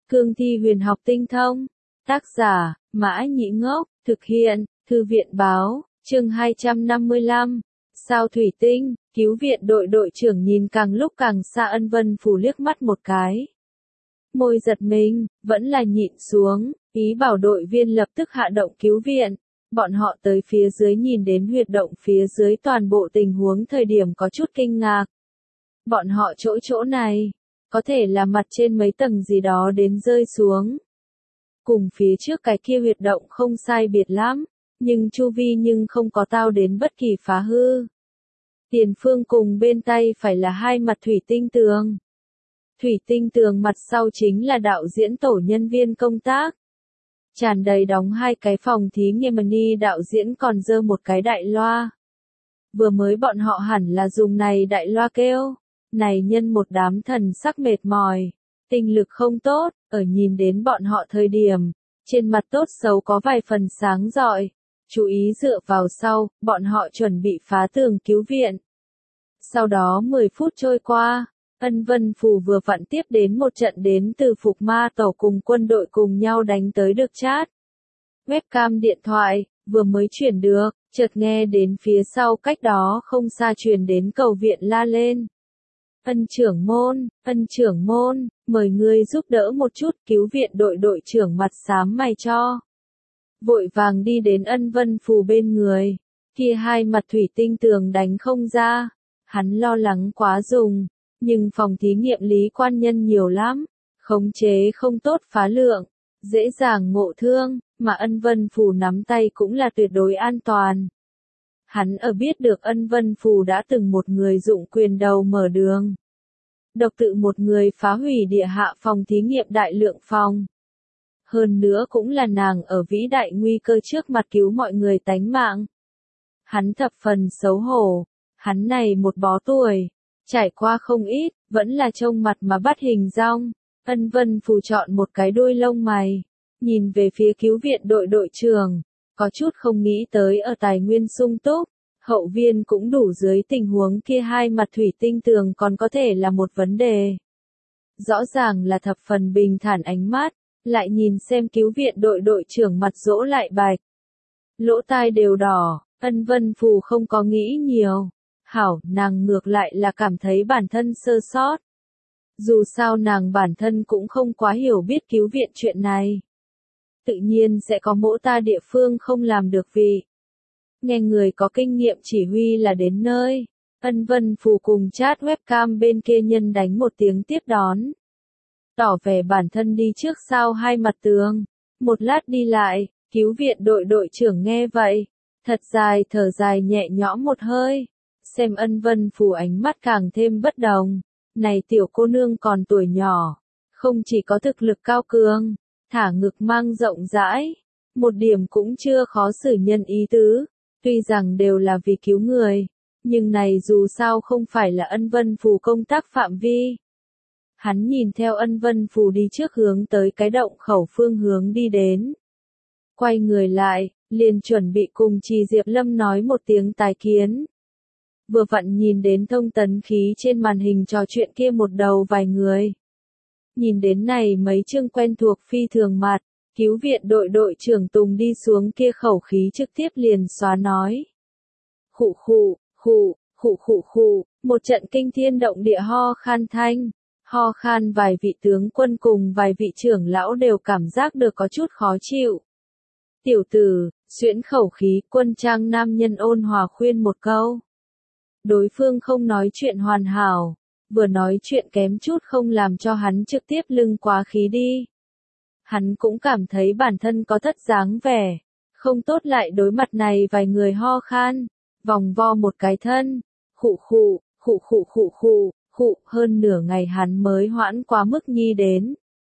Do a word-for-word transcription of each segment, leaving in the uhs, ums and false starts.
Cương thi huyền học tinh thông. Tác giả, Mã Nhĩ Ngốc, thực hiện, Thư viện Báo, chương hai trăm năm mươi lăm. Sao thủy tinh, cứu viện đội đội trưởng nhìn càng lúc càng xa Ân Vân Phủ liếc mắt một cái. Môi giật mình, vẫn là nhịn xuống, ý bảo đội viên lập tức hạ động cứu viện. Bọn họ tới phía dưới nhìn đến huyệt động phía dưới toàn bộ tình huống thời điểm có chút kinh ngạc. Bọn họ chỗ chỗ này, có thể là mặt trên mấy tầng gì đó đến rơi xuống. Cùng phía trước cái kia huyệt động không sai biệt lắm, nhưng chu vi nhưng không có tao đến bất kỳ phá hư. Tiền phương cùng bên tay phải là hai mặt thủy tinh tường. Thủy tinh tường mặt sau chính là đạo diễn tổ nhân viên công tác. Tràn đầy đóng hai cái phòng thí nghiệm mini, đạo diễn còn dơ một cái đại loa. Vừa mới bọn họ hẳn là dùng này đại loa kêu. Này nhân một đám thần sắc mệt mỏi, tinh lực không tốt, ở nhìn đến bọn họ thời điểm, trên mặt tốt xấu có vài phần sáng rọi. Chú ý dựa vào sau, bọn họ chuẩn bị phá tường cứu viện. Sau đó mười phút trôi qua, Ân Vân Phủ vừa vặn tiếp đến một trận đến từ Phục Ma Tổ cùng quân đội cùng nhau đánh tới được chat. Webcam điện thoại, vừa mới chuyển được, chợt nghe đến phía sau cách đó không xa truyền đến cầu viện la lên. Ân trưởng môn, ân trưởng môn, mời ngươi giúp đỡ một chút, cứu viện đội đội trưởng mặt xám mày cho. Vội vàng đi đến Ân Vân Phủ bên người, kia hai mặt thủy tinh tường đánh không ra, hắn lo lắng quá dùng, nhưng phòng thí nghiệm lý quan nhân nhiều lắm, khống chế không tốt phá lượng, dễ dàng ngộ thương, mà Ân Vân Phủ nắm tay cũng là tuyệt đối an toàn. Hắn ở biết được Ân Vân Phủ đã từng một người dụng quyền đầu mở đường. Độc tự một người phá hủy địa hạ phòng thí nghiệm đại lượng phòng. Hơn nữa cũng là nàng ở vĩ đại nguy cơ trước mặt cứu mọi người tánh mạng. Hắn thập phần xấu hổ, hắn này một bó tuổi, trải qua không ít, vẫn là trông mặt mà bắt hình dong. Ân Vân Phủ chọn một cái đuôi lông mày, nhìn về phía cứu viện đội đội trưởng. Có chút không nghĩ tới ở tài nguyên sung túc, hậu viên cũng đủ dưới tình huống kia hai mặt thủy tinh tường còn có thể là một vấn đề. Rõ ràng là thập phần bình thản ánh mắt, lại nhìn xem cứu viện đội đội trưởng mặt dỗ lại bạch. Lỗ tai đều đỏ, Ân Vân Phủ không có nghĩ nhiều. Hảo, nàng ngược lại là cảm thấy bản thân sơ sót. Dù sao nàng bản thân cũng không quá hiểu biết cứu viện chuyện này. Tự nhiên sẽ có mỗ ta địa phương không làm được vì. Nghe người có kinh nghiệm chỉ huy là đến nơi. Ân Vân Phủ cùng chat webcam bên kia nhân đánh một tiếng tiếp đón. Tỏ vẻ bản thân đi trước sau hai mặt tường. Một lát đi lại, cứu viện đội đội trưởng nghe vậy. Thật dài thở dài nhẹ nhõm một hơi. Xem Ân Vân Phủ ánh mắt càng thêm bất đồng. Này tiểu cô nương còn tuổi nhỏ. Không chỉ có thực lực cao cường. Thả ngực mang rộng rãi, một điểm cũng chưa khó xử nhân ý tứ, tuy rằng đều là vì cứu người, nhưng này dù sao không phải là Ân Vân Phủ công tác phạm vi. Hắn nhìn theo Ân Vân Phủ đi trước hướng tới cái động khẩu phương hướng đi đến. Quay người lại, liền chuẩn bị cùng Trì Diệp Lâm nói một tiếng tái kiến. Vừa vặn nhìn đến thông tấn khí trên màn hình trò chuyện kia một đầu vài người. Nhìn đến này mấy chương quen thuộc phi thường mặt, cứu viện đội đội trưởng Tùng đi xuống kia khẩu khí trực tiếp liền xóa nói. Khụ khụ, khụ, khụ khụ khụ, một trận kinh thiên động địa ho khan thanh, ho khan vài vị tướng quân cùng vài vị trưởng lão đều cảm giác được có chút khó chịu. Tiểu tử, xuyễn khẩu khí, quân trang nam nhân ôn hòa khuyên một câu. Đối phương không nói chuyện hoàn hảo. Vừa nói chuyện kém chút không làm cho hắn trực tiếp lưng quá khí đi. Hắn cũng cảm thấy bản thân có thất dáng vẻ, không tốt lại đối mặt này vài người ho khan, vòng vo một cái thân, khụ khụ, khụ khụ khụ khụ, khụ, hơn nửa ngày hắn mới hoãn quá mức nhi đến.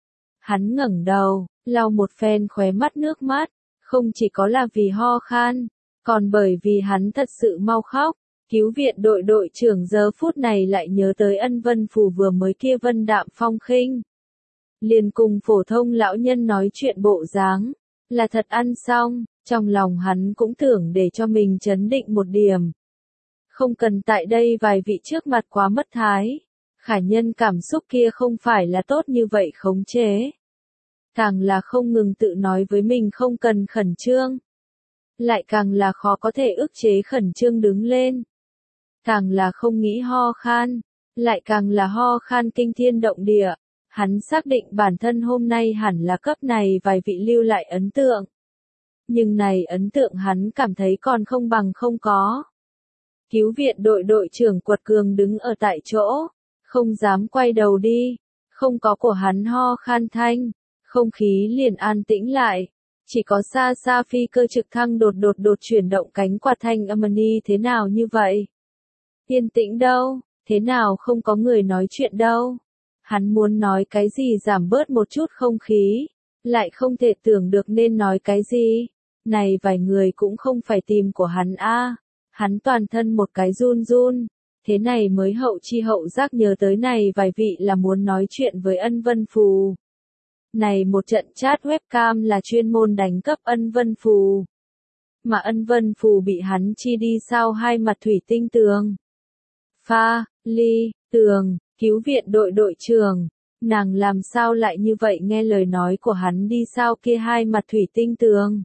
Hắn ngẩng đầu, lau một phen khóe mắt nước mắt, không chỉ có là vì ho khan, còn bởi vì hắn thật sự mau khóc. Cứu viện đội đội trưởng giờ phút này lại nhớ tới Ân Vân Phủ vừa mới kia vân đạm phong khinh. Liền cùng phổ thông lão nhân nói chuyện bộ dáng, là thật ăn xong, trong lòng hắn cũng tưởng để cho mình chấn định một điểm. Không cần tại đây vài vị trước mặt quá mất thái, khả nhân cảm xúc kia không phải là tốt như vậy khống chế. càng là không ngừng tự nói với mình không cần khẩn trương. Lại càng là khó có thể ức chế khẩn trương đứng lên. Càng là không nghĩ ho khan, lại càng là ho khan kinh thiên động địa. Hắn xác định bản thân hôm nay hẳn là cấp này vài vị lưu lại ấn tượng. Nhưng này ấn tượng hắn cảm thấy còn không bằng không có. Cứu viện đội đội trưởng quật cường đứng ở tại chỗ, không dám quay đầu đi, không có của hắn ho khan thanh, không khí liền an tĩnh lại, chỉ có xa xa phi cơ trực thăng đột đột đột chuyển động cánh quạt thanh âm ni thế nào như vậy. Yên tĩnh đâu, thế nào không có người nói chuyện đâu. Hắn muốn nói cái gì giảm bớt một chút không khí, lại không thể tưởng được nên nói cái gì. Này vài người cũng không phải tìm của hắn a. Hắn toàn thân một cái run run, thế này mới hậu chi hậu giác nhớ tới này vài vị là muốn nói chuyện với Ân Vân Phù. Này một trận chat webcam là chuyên môn đánh cấp Ân Vân Phù. Mà Ân Vân Phù bị hắn chi đi sao hai mặt thủy tinh tường. Pha, ly, tường, cứu viện đội đội trưởng, nàng làm sao lại như vậy nghe lời nói của hắn đi sao kia hai mặt thủy tinh tường.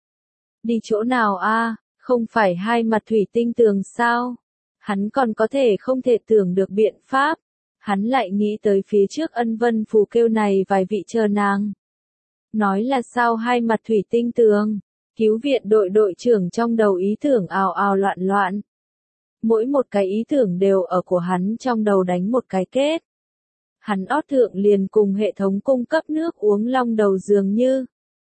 Đi chỗ nào a? Không phải hai mặt thủy tinh tường sao? Hắn còn có thể không thể tưởng được biện pháp. Hắn lại nghĩ tới phía trước Ân Vân Phù kêu này vài vị chờ nàng. Nói là sao hai mặt thủy tinh tường, cứu viện đội đội trưởng trong đầu ý tưởng ào ào loạn loạn. Mỗi một cái ý tưởng đều ở của hắn trong đầu đánh một cái kết. Hắn ót thượng liền cùng hệ thống cung cấp nước uống long đầu dường như.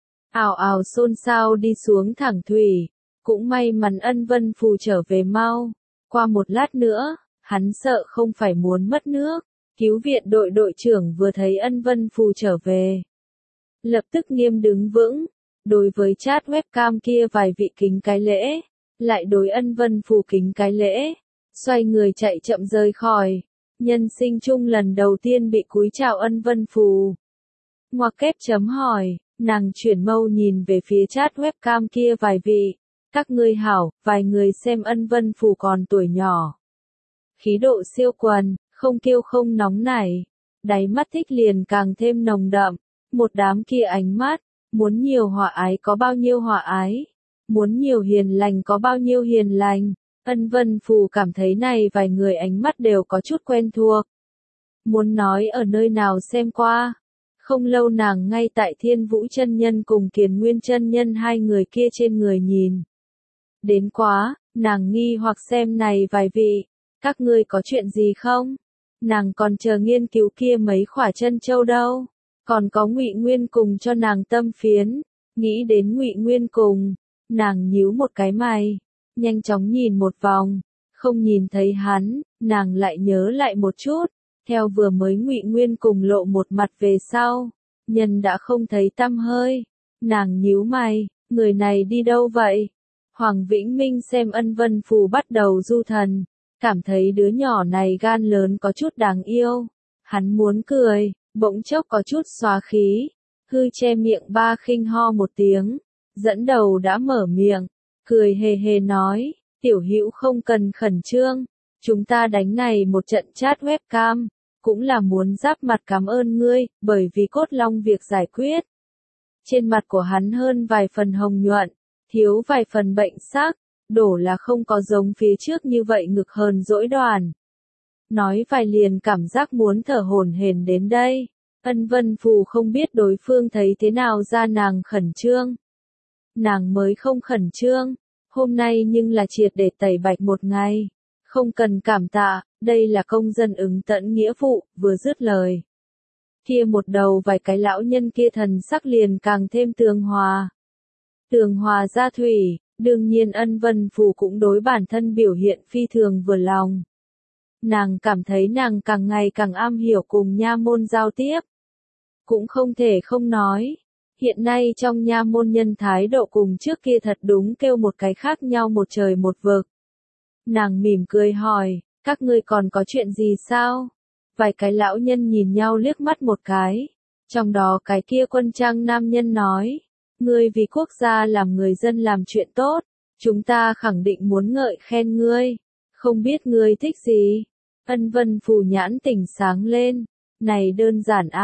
Ào ào xôn xao đi xuống thẳng thủy. Cũng may mắn Ân Vân Phù trở về mau. Qua một lát nữa, hắn sợ không phải muốn mất nước. Cứu viện đội đội trưởng vừa thấy Ân Vân Phù trở về. Lập tức nghiêm đứng vững. Đối với chat webcam kia vài vị kính cái lễ. Lại đối Ân Vân Phù kính cái lễ. Xoay người chạy chậm rời khỏi. Nhân sinh chung lần đầu tiên bị cúi chào Ân Vân Phù. Ngoặc kép chấm hỏi, nàng chuyển mâu nhìn về phía chat webcam kia vài vị. Các ngươi hảo, vài người xem Ân Vân Phù còn tuổi nhỏ. Khí độ siêu quần, không kiêu không nóng nảy. Đáy mắt thích liền càng thêm nồng đậm. Một đám kia ánh mắt, muốn nhiều hòa ái có bao nhiêu hòa ái. Muốn nhiều hiền lành có bao nhiêu hiền lành. Ân Vân Phù cảm thấy này vài người ánh mắt đều có chút quen thuộc. Muốn nói ở nơi nào xem qua. Không lâu nàng ngay tại Thiên Vũ chân nhân cùng Kiền Nguyên chân nhân hai người kia trên người nhìn. Đến quá, nàng nghi hoặc xem này vài vị, các ngươi có chuyện gì không? Nàng còn chờ nghiên cứu kia mấy khỏa chân châu đâu, còn có Ngụy Nguyên cùng cho nàng tâm phiến, nghĩ đến Ngụy Nguyên cùng, nàng nhíu một cái mày, nhanh chóng nhìn một vòng, không nhìn thấy hắn, nàng lại nhớ lại một chút, theo vừa mới Ngụy Nguyên cùng lộ một mặt về sau, nhân đã không thấy tăm hơi, nàng nhíu mày, người này đi đâu vậy? Hoàng Vĩnh Minh xem Ân Vân Phù bắt đầu du thần, cảm thấy đứa nhỏ này gan lớn có chút đáng yêu. Hắn muốn cười, bỗng chốc có chút xóa khí, hư che miệng ba khinh ho một tiếng, dẫn đầu đã mở miệng, cười hề hề nói, tiểu hữu không cần khẩn trương, chúng ta đánh này một trận chat webcam, cũng là muốn giáp mặt cảm ơn ngươi, bởi vì cốt long việc giải quyết. Trên mặt của hắn hơn vài phần hồng nhuận, thiếu vài phần bệnh sắc, đổ là không có giống phía trước như vậy ngực hờn dỗi đoàn. Nói vài liền cảm giác muốn thở hổn hển đến đây. Ân Vân Phù không biết đối phương thấy thế nào ra nàng khẩn trương. Nàng mới không khẩn trương, hôm nay nhưng là triệt để tẩy bạch một ngày. Không cần cảm tạ, đây là công dân ứng tận nghĩa vụ, vừa dứt lời. Kia một đầu vài cái lão nhân kia thần sắc liền càng thêm tường hòa. Tường hòa gia thủy, đương nhiên Ân Vân Phù cũng đối bản thân biểu hiện phi thường vừa lòng. Nàng cảm thấy nàng càng ngày càng am hiểu cùng nha môn giao tiếp. Cũng không thể không nói. Hiện nay trong nha môn nhân thái độ cùng trước kia thật đúng kêu một cái khác nhau một trời một vực. Nàng mỉm cười hỏi, các ngươi còn có chuyện gì sao? Vài cái lão nhân nhìn nhau liếc mắt một cái. Trong đó cái kia quân trang nam nhân nói, ngươi vì quốc gia làm người dân làm chuyện tốt, chúng ta khẳng định muốn ngợi khen ngươi. Không biết ngươi thích gì? Ân Vân Phù nhãn tỉnh sáng lên, này đơn giản a,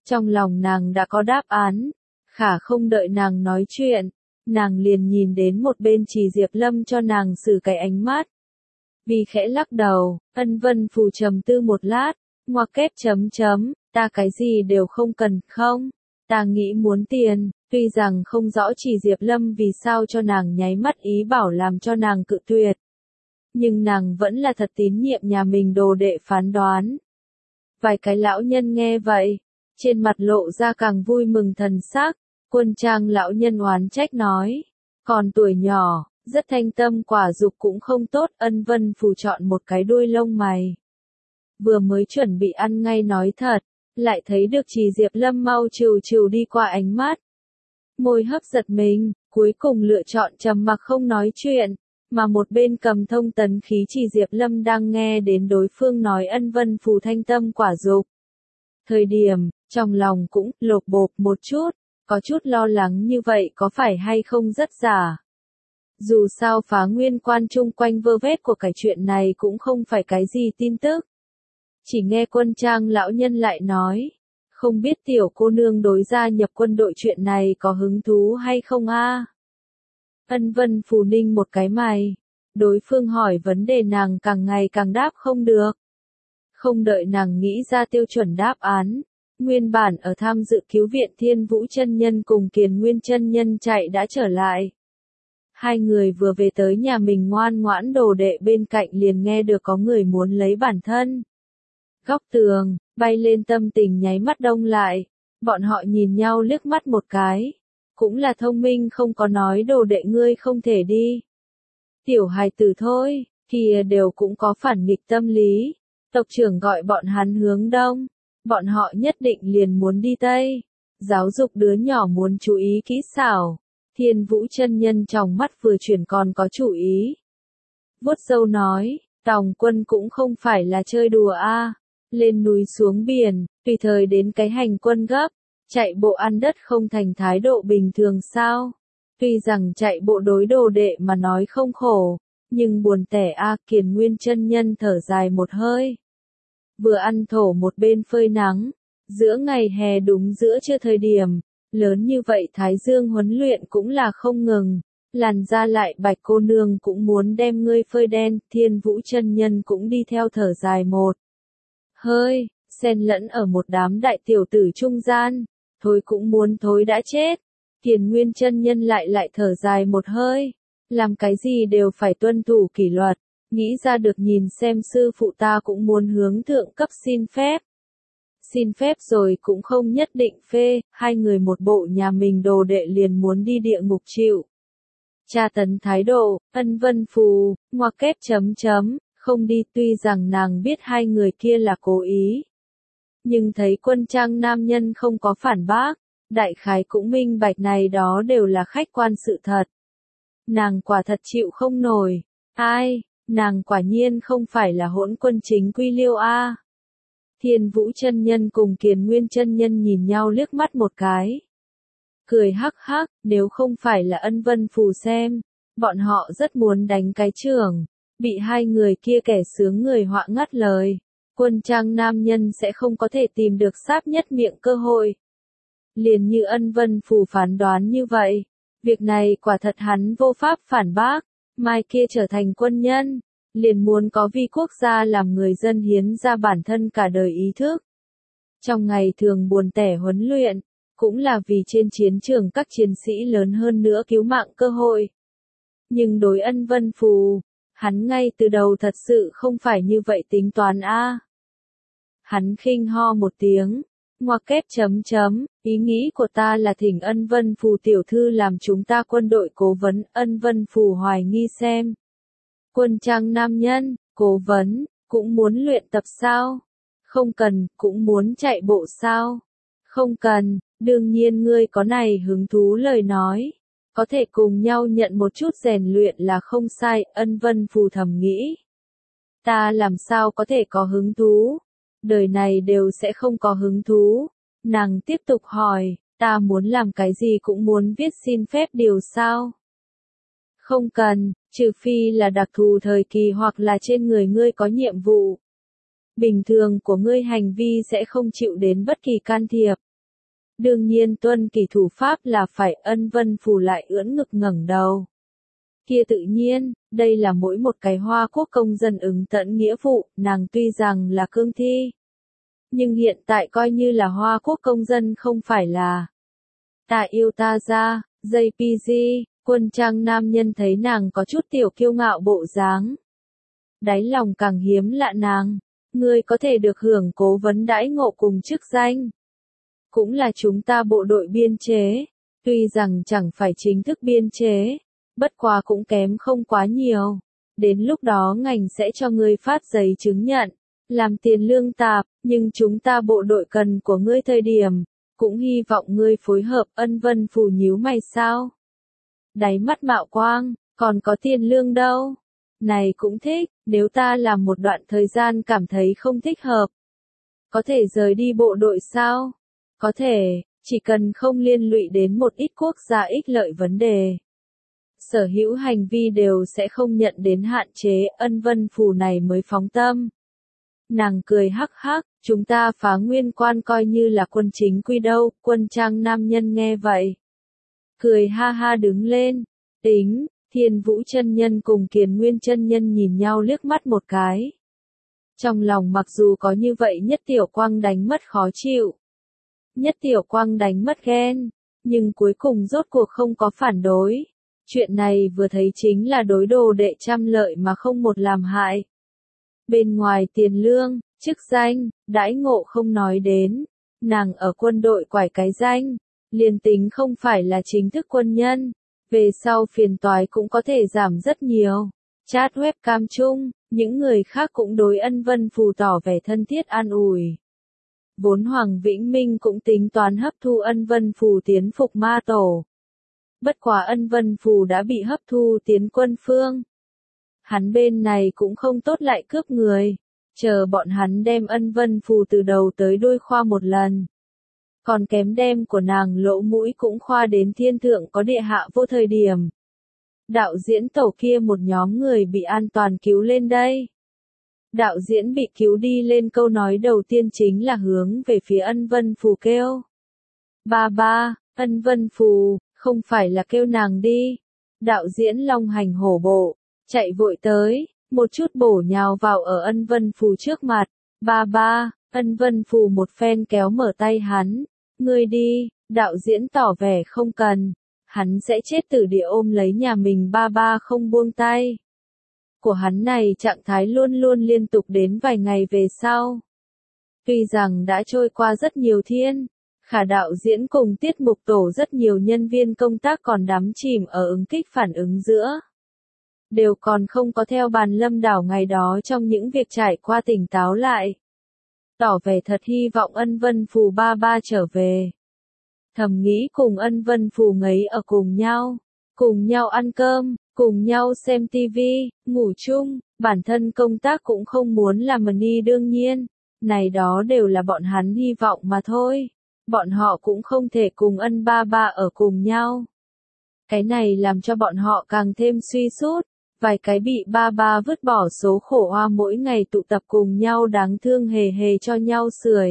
Trong lòng nàng đã có đáp án, khả không đợi nàng nói chuyện, nàng liền nhìn đến một bên Trì Diệp Lâm cho nàng xử cái ánh mắt. Vì khẽ lắc đầu, Ân Vân Phù trầm tư một lát, ngoặc kép chấm chấm, ta cái gì đều không cần, không, ta nghĩ muốn tiền, tuy rằng không rõ Trì Diệp Lâm vì sao cho nàng nháy mắt ý bảo làm cho nàng cự tuyệt. Nhưng nàng vẫn là thật tín nhiệm nhà mình đồ đệ phán đoán. Vài cái lão nhân nghe vậy, trên mặt lộ ra càng vui mừng thần sắc, Quân Trang lão nhân oán trách nói, còn tuổi nhỏ, rất thanh tâm quả dục cũng không tốt. Ân Vân Phù chọn một cái đuôi lông mày. Vừa mới chuẩn bị ăn ngay nói thật, lại thấy được Trì Diệp Lâm mau trừ trừ đi qua ánh mắt. Môi hấp giật mình, cuối cùng lựa chọn trầm mặc không nói chuyện, mà một bên cầm thông tấn khí Trì Diệp Lâm đang nghe đến đối phương nói Ân Vân Phù thanh tâm quả dục. Thời điểm, trong lòng cũng lột bột một chút, có chút lo lắng như vậy có phải hay không rất giả. Dù sao Phá Nguyên Quan chung quanh vơ vét của cái chuyện này cũng không phải cái gì tin tức. Chỉ nghe Quân Trang lão nhân lại nói, không biết tiểu cô nương đối gia nhập quân đội chuyện này có hứng thú hay không a? Ân Vân Phù ninh một cái mày, đối phương hỏi vấn đề nàng càng ngày càng đáp không được. Không đợi nàng nghĩ ra tiêu chuẩn đáp án, nguyên bản ở tham dự cứu viện Thiên Vũ chân nhân cùng Kiền Nguyên chân nhân chạy đã trở lại. Hai người vừa về tới nhà mình ngoan ngoãn đồ đệ bên cạnh liền nghe được có người muốn lấy bản thân. Góc tường, bay lên tâm tình nháy mắt đông lại, bọn họ nhìn nhau liếc mắt một cái. Cũng là thông minh không có nói đồ đệ ngươi không thể đi. Tiểu hài tử thôi, kia đều cũng có phản nghịch tâm lý. Tộc trưởng gọi bọn hắn hướng đông, bọn họ nhất định liền muốn đi tây. Giáo dục đứa nhỏ muốn chú ý kỹ xảo. Thiên Vũ chân nhân trong mắt vừa chuyển còn có chủ ý. Vuốt râu nói, Tòng quân cũng không phải là chơi đùa a, lên núi xuống biển, tùy thời đến cái hành quân gấp, chạy bộ ăn đất không thành thái độ bình thường sao? Tuy rằng chạy bộ đối đồ đệ mà nói không khổ, nhưng buồn tẻ a. Kiền Nguyên chân nhân thở dài một hơi. Vừa ăn thổ một bên phơi nắng, giữa ngày hè đúng giữa trưa thời điểm, lớn như vậy Thái Dương huấn luyện cũng là không ngừng, làn da lại bạch cô nương cũng muốn đem ngươi phơi đen. Thiên Vũ chân nhân cũng đi theo thở dài một hơi, xen lẫn ở một đám đại tiểu tử trung gian, thôi cũng muốn thối đã chết. Kiền Nguyên chân nhân lại lại thở dài một hơi, làm cái gì đều phải tuân thủ kỷ luật, nghĩ ra được nhìn xem sư phụ ta cũng muốn hướng thượng cấp xin phép. Xin phép rồi cũng không nhất định phê, hai người một bộ nhà mình đồ đệ liền muốn đi địa ngục chịu. Tra tấn thái độ, Ân Vân Phù, ngoặc kép chấm chấm, không đi. Tuy rằng nàng biết hai người kia là cố ý, nhưng thấy Quân Trang nam nhân không có phản bác, đại khái cũng minh bạch này đó đều là khách quan sự thật. Nàng quả thật chịu không nổi, ai, nàng quả nhiên không phải là hỗn quân chính quy liêu a. Thiên Vũ chân nhân cùng Kiền Nguyên chân nhân nhìn nhau liếc mắt một cái. Cười hắc hắc, nếu không phải là Ân Vân Phù xem, bọn họ rất muốn đánh cái trưởng, bị hai người kia kẻ sướng người họa ngắt lời. Quân Trang nam nhân sẽ không có thể tìm được sáp nhất miệng cơ hội. Liền như Ân Vân Phù phán đoán như vậy, việc này quả thật hắn vô pháp phản bác, mai kia trở thành quân nhân, liền muốn có vì quốc gia làm người dân hiến ra bản thân cả đời ý thức. Trong ngày thường buồn tẻ huấn luyện, cũng là vì trên chiến trường các chiến sĩ lớn hơn nữa cứu mạng cơ hội. Nhưng đối Ân Vân Phù, hắn ngay từ đầu thật sự không phải như vậy tính toán a. Hắn khinh ho một tiếng, ngoặc kép chấm chấm, ý nghĩ của ta là thỉnh Ân Vân Phù tiểu thư làm chúng ta quân đội cố vấn. Ân Vân Phù hoài nghi xem. Quân Trang nam nhân, cố vấn, cũng muốn luyện tập sao? Không cần, cũng muốn chạy bộ sao? Không cần, đương nhiên ngươi có này hứng thú lời nói. Có thể cùng nhau nhận một chút rèn luyện là không sai. Ân Vân Phù thầm nghĩ. Ta làm sao có thể có hứng thú? Đời này đều sẽ không có hứng thú. Nàng tiếp tục hỏi, ta muốn làm cái gì cũng muốn viết xin phép điều sao? Không cần, trừ phi là đặc thù thời kỳ hoặc là trên người ngươi có nhiệm vụ. Bình thường của ngươi hành vi sẽ không chịu đến bất kỳ can thiệp. Đương nhiên tuân kỷ thủ pháp là phải. Ân Vân Phù lại ưỡn ngực ngẩng đầu. Kia tự nhiên, đây là mỗi một cái Hoa Quốc công dân ứng tận nghĩa vụ, nàng tuy rằng là cương thi. Nhưng hiện tại coi như là Hoa Quốc công dân không phải là. Ta yêu ta ra, gi pê giê, Quân Trang nam nhân thấy nàng có chút tiểu kiêu ngạo bộ dáng. Đáy lòng càng hiếm lạ nàng, ngươi có thể được hưởng cố vấn đãi ngộ cùng chức danh. Cũng là chúng ta bộ đội biên chế, tuy rằng chẳng phải chính thức biên chế, bất quá cũng kém không quá nhiều. Đến lúc đó ngành sẽ cho ngươi phát giấy chứng nhận, làm tiền lương tạp, nhưng chúng ta bộ đội cần của ngươi thời điểm, cũng hy vọng ngươi phối hợp. Ân Vân Phù nhíu mày sao? Đáy mắt mạo quang, còn có tiền lương đâu? Này cũng thích, nếu ta làm một đoạn thời gian cảm thấy không thích hợp. Có thể rời đi bộ đội sao? Có thể, chỉ cần không liên lụy đến một ít quốc gia ích lợi vấn đề. Sở hữu hành vi đều sẽ không nhận đến hạn chế. Ân Vân Phù này mới phóng tâm. Nàng cười hắc hắc, chúng ta phá nguyên quan coi như là quân chính quy đâu. Quân Trang nam nhân nghe vậy, cười ha ha đứng lên. Tính, Thiên Vũ chân nhân cùng Kiền Nguyên chân nhân nhìn nhau liếc mắt một cái. Trong lòng mặc dù có như vậy Nhất Tiểu Quang đánh mất khó chịu. Nhất Tiểu Quang đánh mất ghen, nhưng cuối cùng rốt cuộc không có phản đối. Chuyện này vừa thấy chính là đối đồ đệ trăm lợi mà không một làm hại. Bên ngoài tiền lương, chức danh, đãi ngộ không nói đến, nàng ở quân đội quải cái danh, liền tính không phải là chính thức quân nhân, về sau phiền toái cũng có thể giảm rất nhiều. Chat webcam chung, những người khác cũng đối Ân Vân Phù tỏ vẻ thân thiết an ủi. Vốn Hoàng Vĩnh Minh cũng tính toán hấp thu Ân Vân Phù tiến phục ma tổ. Bất quá Ân Vân Phù đã bị hấp thu tiến quân phương. Hắn bên này cũng không tốt lại cướp người, chờ bọn hắn đem Ân Vân Phù từ đầu tới đuôi khoa một lần. Còn kém đem của nàng lỗ mũi cũng khoa đến thiên thượng có địa hạ vô thời điểm. Đạo diễn tổ kia một nhóm người bị an toàn cứu lên đây. Đạo diễn bị cứu đi lên câu nói đầu tiên chính là hướng về phía Ân Vân Phù kêu. Ba ba, Ân Vân Phù, không phải là kêu nàng đi. Đạo diễn long hành hổ bộ, chạy vội tới, một chút bổ nhào vào ở Ân Vân Phù trước mặt. Ba ba, Ân Vân Phù một phen kéo mở tay hắn. Ngươi đi, đạo diễn tỏ vẻ không cần. Hắn sẽ chết tử địa ôm lấy nhà mình ba ba không buông tay. Của hắn này trạng thái luôn luôn liên tục đến vài ngày về sau. Tuy rằng đã trôi qua rất nhiều thiên, khả đạo diễn cùng tiết mục tổ rất nhiều nhân viên công tác còn đắm chìm ở ứng kích phản ứng giữa. Đều còn không có theo bàn lâm đảo ngày đó trong những việc trải qua tỉnh táo lại. Tỏ vẻ thật hy vọng Ân Vân Phù ba ba trở về. Thầm nghĩ cùng Ân Vân Phù ngấy ở cùng nhau, cùng nhau ăn cơm, cùng nhau xem tivi, ngủ chung, bản thân công tác cũng không muốn làm money đương nhiên, này đó đều là bọn hắn hy vọng mà thôi. Bọn họ cũng không thể cùng Ân ba ba ở cùng nhau. Cái này làm cho bọn họ càng thêm suy sút, vài cái bị ba ba vứt bỏ số khổ hoa mỗi ngày tụ tập cùng nhau đáng thương hề hề cho nhau sưởi.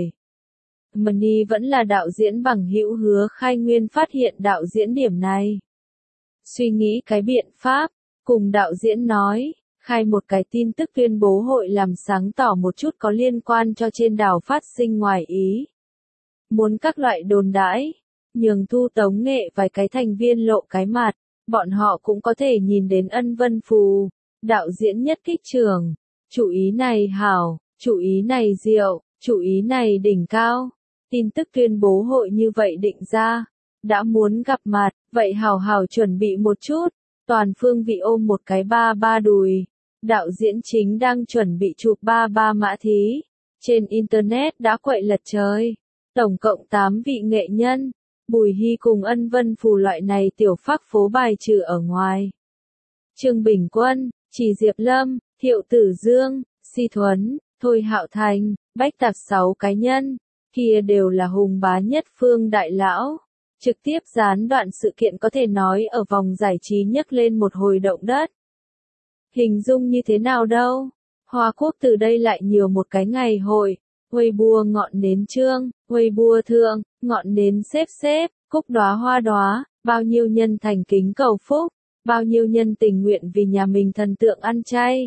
Money vẫn là đạo diễn bằng hữu Hứa Khai Nguyên phát hiện đạo diễn điểm này. Suy nghĩ cái biện pháp, cùng đạo diễn nói, khai một cái tin tức tuyên bố hội làm sáng tỏ một chút có liên quan cho trên đảo phát sinh ngoài ý. Muốn các loại đồn đãi, nhường Thu Tống Nghệ vài cái thành viên lộ cái mặt, bọn họ cũng có thể nhìn đến Ân Vân Phù, đạo diễn nhất kích trường. Chủ ý này hảo, chủ ý này diệu, chủ ý này đỉnh cao. Tin tức tuyên bố hội như vậy định ra, đã muốn gặp mặt, vậy hào hào chuẩn bị một chút, toàn phương vị ôm một cái ba ba đùi. Đạo diễn chính đang chuẩn bị chụp ba ba mã thí, trên internet đã quậy lật trời. Tổng cộng tám vị nghệ nhân, Bùi Hy cùng Ân Vân Phù loại này tiểu phác phố bài trừ ở ngoài. Trương Bình Quân, Chỉ Diệp Lâm, Thiệu Tử Dương, Si Thuấn, Thôi Hạo Thành, Bách Tạp sáu cá nhân, kia đều là hùng bá nhất phương đại lão. Trực tiếp gián đoạn sự kiện có thể nói ở vòng giải trí nhấc lên một hồi động đất. Hình dung như thế nào đâu? Hoa Quốc từ đây lại nhiều một cái ngày hội. Weibo ngọn nến trương, Weibo thượng, ngọn nến xếp xếp, cúc đóa hoa đóa, bao nhiêu nhân thành kính cầu phúc, bao nhiêu nhân tình nguyện vì nhà mình thần tượng ăn chay.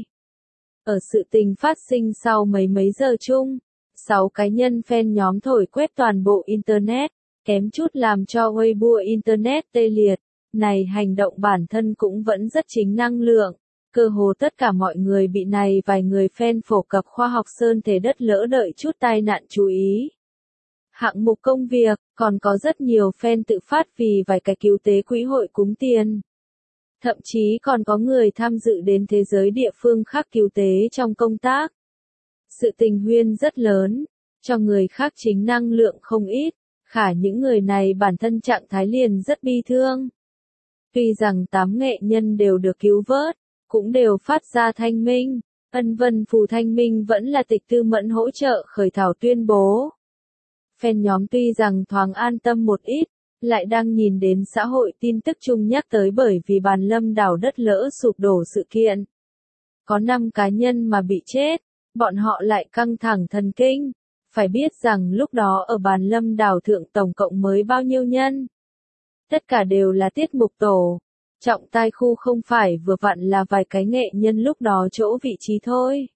Ở sự tình phát sinh sau mấy mấy giờ chung, sáu cá nhân fan nhóm thổi quét toàn bộ Internet, kém chút làm cho Weibo Internet tê liệt. Này hành động bản thân cũng vẫn rất chính năng lượng. Cơ hồ tất cả mọi người bị này vài người fan phổ cập khoa học sơn thể đất lỡ đợi chút tai nạn chú ý. Hạng mục công việc, còn có rất nhiều fan tự phát vì vài cái cứu tế quỹ hội cúng tiền. Thậm chí còn có người tham dự đến thế giới địa phương khác cứu tế trong công tác. Sự tình huyên rất lớn, cho người khác chính năng lượng không ít, khả những người này bản thân trạng thái liền rất bi thương. Tuy rằng tám nghệ nhân đều được cứu vớt, cũng đều phát ra thanh minh, ân vân phù thanh minh vẫn là Tịch Tư Mẫn hỗ trợ khởi thảo tuyên bố. Fan nhóm tuy rằng thoáng an tâm một ít, lại đang nhìn đến xã hội tin tức chung nhắc tới bởi vì Bàn Lâm đảo đất lỡ sụp đổ sự kiện. Có năm cá nhân mà bị chết, bọn họ lại căng thẳng thần kinh, phải biết rằng lúc đó ở Bàn Lâm đảo thượng tổng cộng mới bao nhiêu nhân. Tất cả đều là tiết mục tổ. Trọng tai khu không phải vừa vặn là vài cái nghệ nhân lúc đó chỗ vị trí thôi.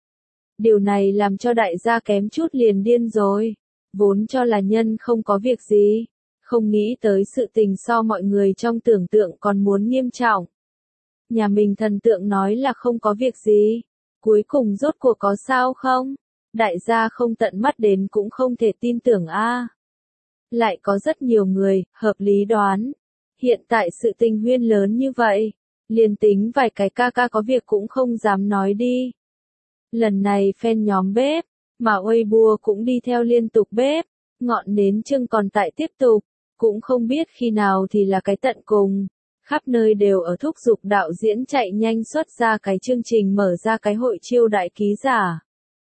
Điều này làm cho đại gia kém chút liền điên rồi. Vốn cho là nhân không có việc gì. Không nghĩ tới sự tình so mọi người trong tưởng tượng còn muốn nghiêm trọng. Nhà mình thần tượng nói là không có việc gì. Cuối cùng rốt cuộc có sao không? Đại gia không tận mắt đến cũng không thể tin tưởng a. Lại có rất nhiều người, hợp lý đoán. Hiện tại sự tình huyên lớn như vậy, liền tính vài cái ca ca có việc cũng không dám nói đi. Lần này fan nhóm bếp, mà Weibo cũng đi theo liên tục bếp, ngọn nến trưng còn tại tiếp tục, cũng không biết khi nào thì là cái tận cùng. Khắp nơi đều ở thúc giục đạo diễn chạy nhanh xuất ra cái chương trình mở ra cái hội chiêu đại ký giả.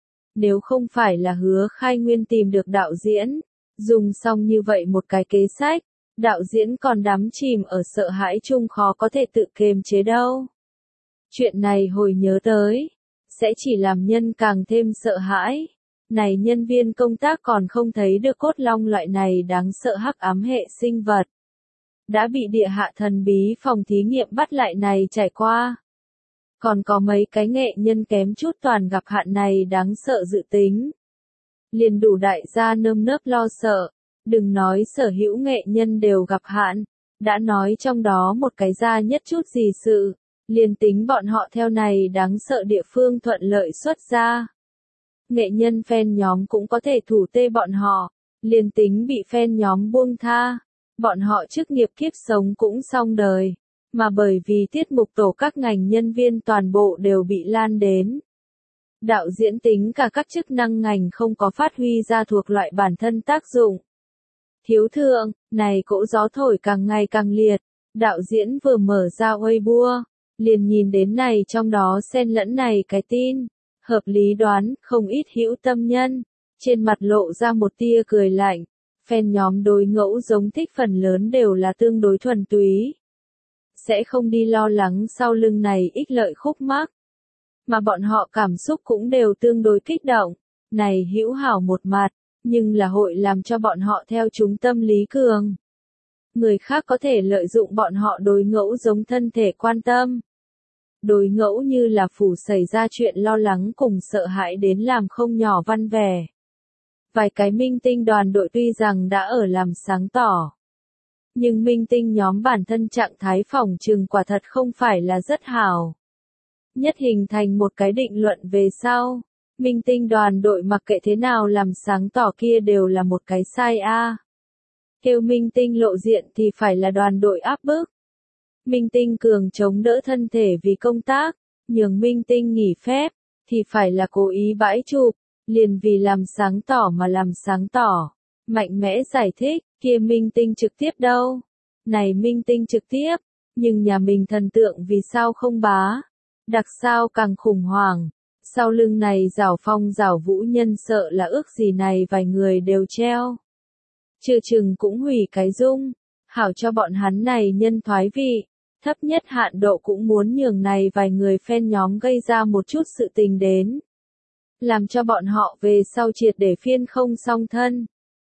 Nếu không phải là Hứa Khai Nguyên tìm được đạo diễn, dùng xong như vậy một cái kế sách, đạo diễn còn đắm chìm ở sợ hãi chung khó có thể tự kiềm chế đâu. Chuyện này hồi nhớ tới, sẽ chỉ làm nhân càng thêm sợ hãi. Này nhân viên công tác còn không thấy được cốt long loại này đáng sợ hắc ám hệ sinh vật. Đã bị địa hạ thần bí phòng thí nghiệm bắt lại này trải qua. Còn có mấy cái nghệ nhân kém chút toàn gặp hạn này đáng sợ dự tính. Liền đủ đại gia nơm nớp lo sợ. Đừng nói sở hữu nghệ nhân đều gặp hạn, đã nói trong đó một cái ra nhất chút gì sự, liền tính bọn họ theo này đáng sợ địa phương thuận lợi xuất ra. Nghệ nhân fan nhóm cũng có thể thủ tê bọn họ, liền tính bị fan nhóm buông tha, bọn họ chức nghiệp kiếp sống cũng xong đời, mà bởi vì tiết mục tổ các ngành nhân viên toàn bộ đều bị lan đến. Đạo diễn tính cả các chức năng ngành không có phát huy ra thuộc loại bản thân tác dụng. Thiếu thượng, này cỗ gió thổi càng ngày càng liệt, đạo diễn vừa mở ra Weibo, liền nhìn đến này trong đó xen lẫn này cái tin, hợp lý đoán, không ít hữu tâm nhân, trên mặt lộ ra một tia cười lạnh, fan nhóm đối ngẫu giống thích phần lớn đều là tương đối thuần túy. Sẽ không đi lo lắng sau lưng này ích lợi khúc mắc, mà bọn họ cảm xúc cũng đều tương đối kích động, này hữu hảo một mặt. Nhưng là hội làm cho bọn họ theo chúng tâm lý cường. Người khác có thể lợi dụng bọn họ đối ngẫu giống thân thể quan tâm. Đối ngẫu như là phủ xảy ra chuyện lo lắng cùng sợ hãi đến làm không nhỏ văn vẻ. Vài cái minh tinh đoàn đội tuy rằng đã ở làm sáng tỏ. Nhưng minh tinh nhóm bản thân trạng thái phỏng trừng quả thật không phải là rất hảo. Nhất hình thành một cái định luận về sau. Minh tinh đoàn đội mặc kệ thế nào làm sáng tỏ kia đều là một cái sai a. Kêu minh tinh lộ diện thì phải là đoàn đội áp bức. Minh tinh cường chống đỡ thân thể vì công tác, nhường minh tinh nghỉ phép, thì phải là cố ý bãi chụp, liền vì làm sáng tỏ mà làm sáng tỏ. Mạnh mẽ giải thích, kia minh tinh trực tiếp đâu? Này minh tinh trực tiếp, nhưng nhà mình thần tượng vì sao không bá? Đặc sao càng khủng hoảng. Sau lưng này rảo phong rảo vũ nhân sợ là ước gì này vài người đều treo. Chưa chừng cũng hủy cái dung, hảo cho bọn hắn này nhân thoái vị, thấp nhất hạn độ cũng muốn nhường này vài người fan nhóm gây ra một chút sự tình đến. làm cho bọn họ về sau triệt để phiên không song thân.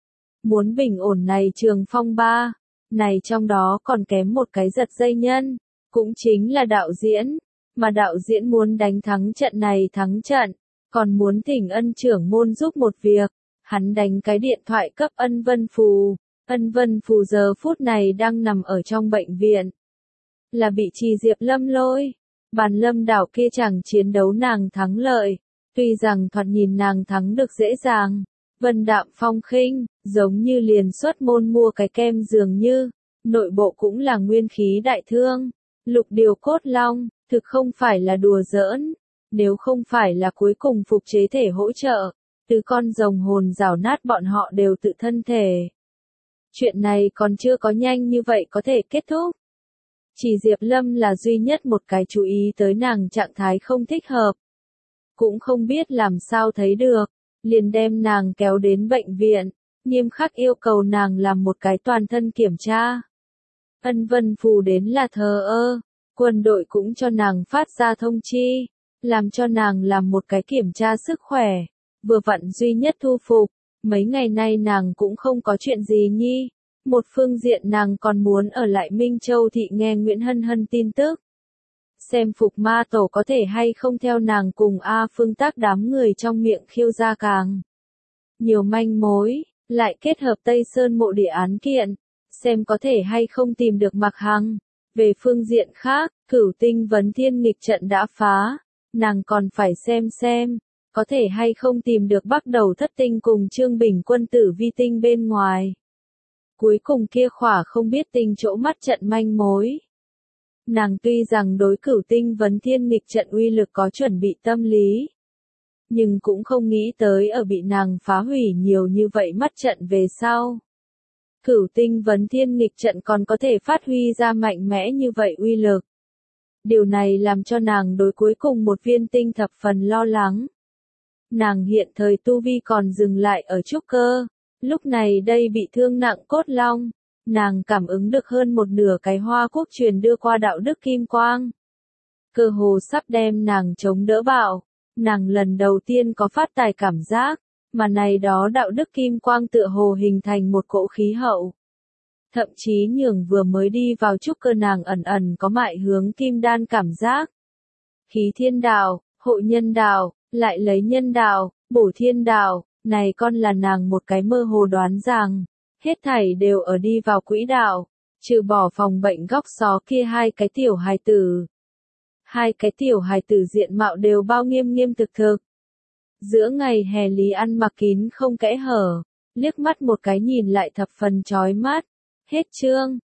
Muốn bình ổn này trường phong ba, này trong đó còn kém một cái giật dây nhân, cũng chính là đạo diễn, mà đạo diễn muốn đánh thắng trận này thắng trận, còn muốn thỉnh Ân trưởng môn giúp một việc, hắn đánh cái điện thoại cấp Ân Vân Phù, Ân Vân Phù giờ phút này đang nằm ở trong bệnh viện, là bị Trì Diệp Lâm lôi, bàn lâm đảo kia chẳng chiến đấu nàng thắng lợi, tuy rằng thoạt nhìn nàng thắng được dễ dàng, vân đạm phong khinh, giống như liền xuất môn mua cái kem dường như, nội bộ cũng là nguyên khí đại thương, lục điều cốt long, thực không phải là đùa giỡn, nếu không phải là cuối cùng phục chế thể hỗ trợ, từ con rồng hồn rào nát bọn họ đều tự thân thể. Chuyện này còn chưa có nhanh như vậy có thể kết thúc. Chỉ Diệp Lâm là duy nhất một cái chú ý tới nàng trạng thái không thích hợp. Cũng không biết làm sao thấy được, liền đem nàng kéo đến bệnh viện, nghiêm khắc yêu cầu nàng làm một cái toàn thân kiểm tra. Ân Vân Phù đến là thờ ơ, quân đội cũng cho nàng phát ra thông chi, làm cho nàng làm một cái kiểm tra sức khỏe, vừa vặn duy nhất thu phục, mấy ngày nay nàng cũng không có chuyện gì nhi. Một phương diện nàng còn muốn ở lại Minh Châu thị nghe Nguyễn Hân Hân tin tức. Xem Phục Ma Tổ có thể hay không theo nàng cùng A Phương tác đám người trong miệng khiêu ra càng nhiều manh mối, lại kết hợp Tây Sơn mộ địa án kiện, xem có thể hay không tìm được Mạc Hằng. Về phương diện khác, Cửu Tinh Vấn Thiên nghịch trận đã phá, nàng còn phải xem xem, có thể hay không tìm được Bắc Đầu Thất Tinh cùng Trương Bình Quân Tử Vi Tinh bên ngoài. Cuối cùng kia khỏa không biết tinh chỗ mắt trận manh mối. Nàng tuy rằng đối Cửu Tinh Vấn Thiên nghịch trận uy lực có chuẩn bị tâm lý, nhưng cũng không nghĩ tới ở bị nàng phá hủy nhiều như vậy mắt trận về sau. Cửu Tinh Vấn Thiên nghịch trận còn có thể phát huy ra mạnh mẽ như vậy uy lực. Điều này làm cho nàng đối cuối cùng một viên tinh thập phần lo lắng. Nàng hiện thời tu vi còn dừng lại ở trúc cơ. Lúc này đây bị thương nặng cốt long, nàng cảm ứng được hơn một nửa cái hoa quốc truyền đưa qua đạo đức kim quang. Cơ hồ sắp đem nàng chống đỡ bạo, nàng lần đầu tiên có phát tài cảm giác, mà này đó đạo đức kim quang tựa hồ hình thành một cỗ khí hậu. Thậm chí nhường vừa mới đi vào trúc cơ nàng ẩn ẩn có mại hướng kim đan cảm giác. Khí thiên đạo, hộ nhân đạo, lại lấy nhân đạo, bổ thiên đạo. Này con là nàng một cái mơ hồ đoán rằng, hết thảy đều ở đi vào quỹ đạo, trừ bỏ phòng bệnh góc xó kia hai cái tiểu hài tử. Hai cái tiểu hài tử diện mạo đều bao nghiêm nghiêm thực thực. Giữa ngày hè lý ăn mặc kín không kẽ hở, liếc mắt một cái nhìn lại thập phần chói mắt. Hết chương.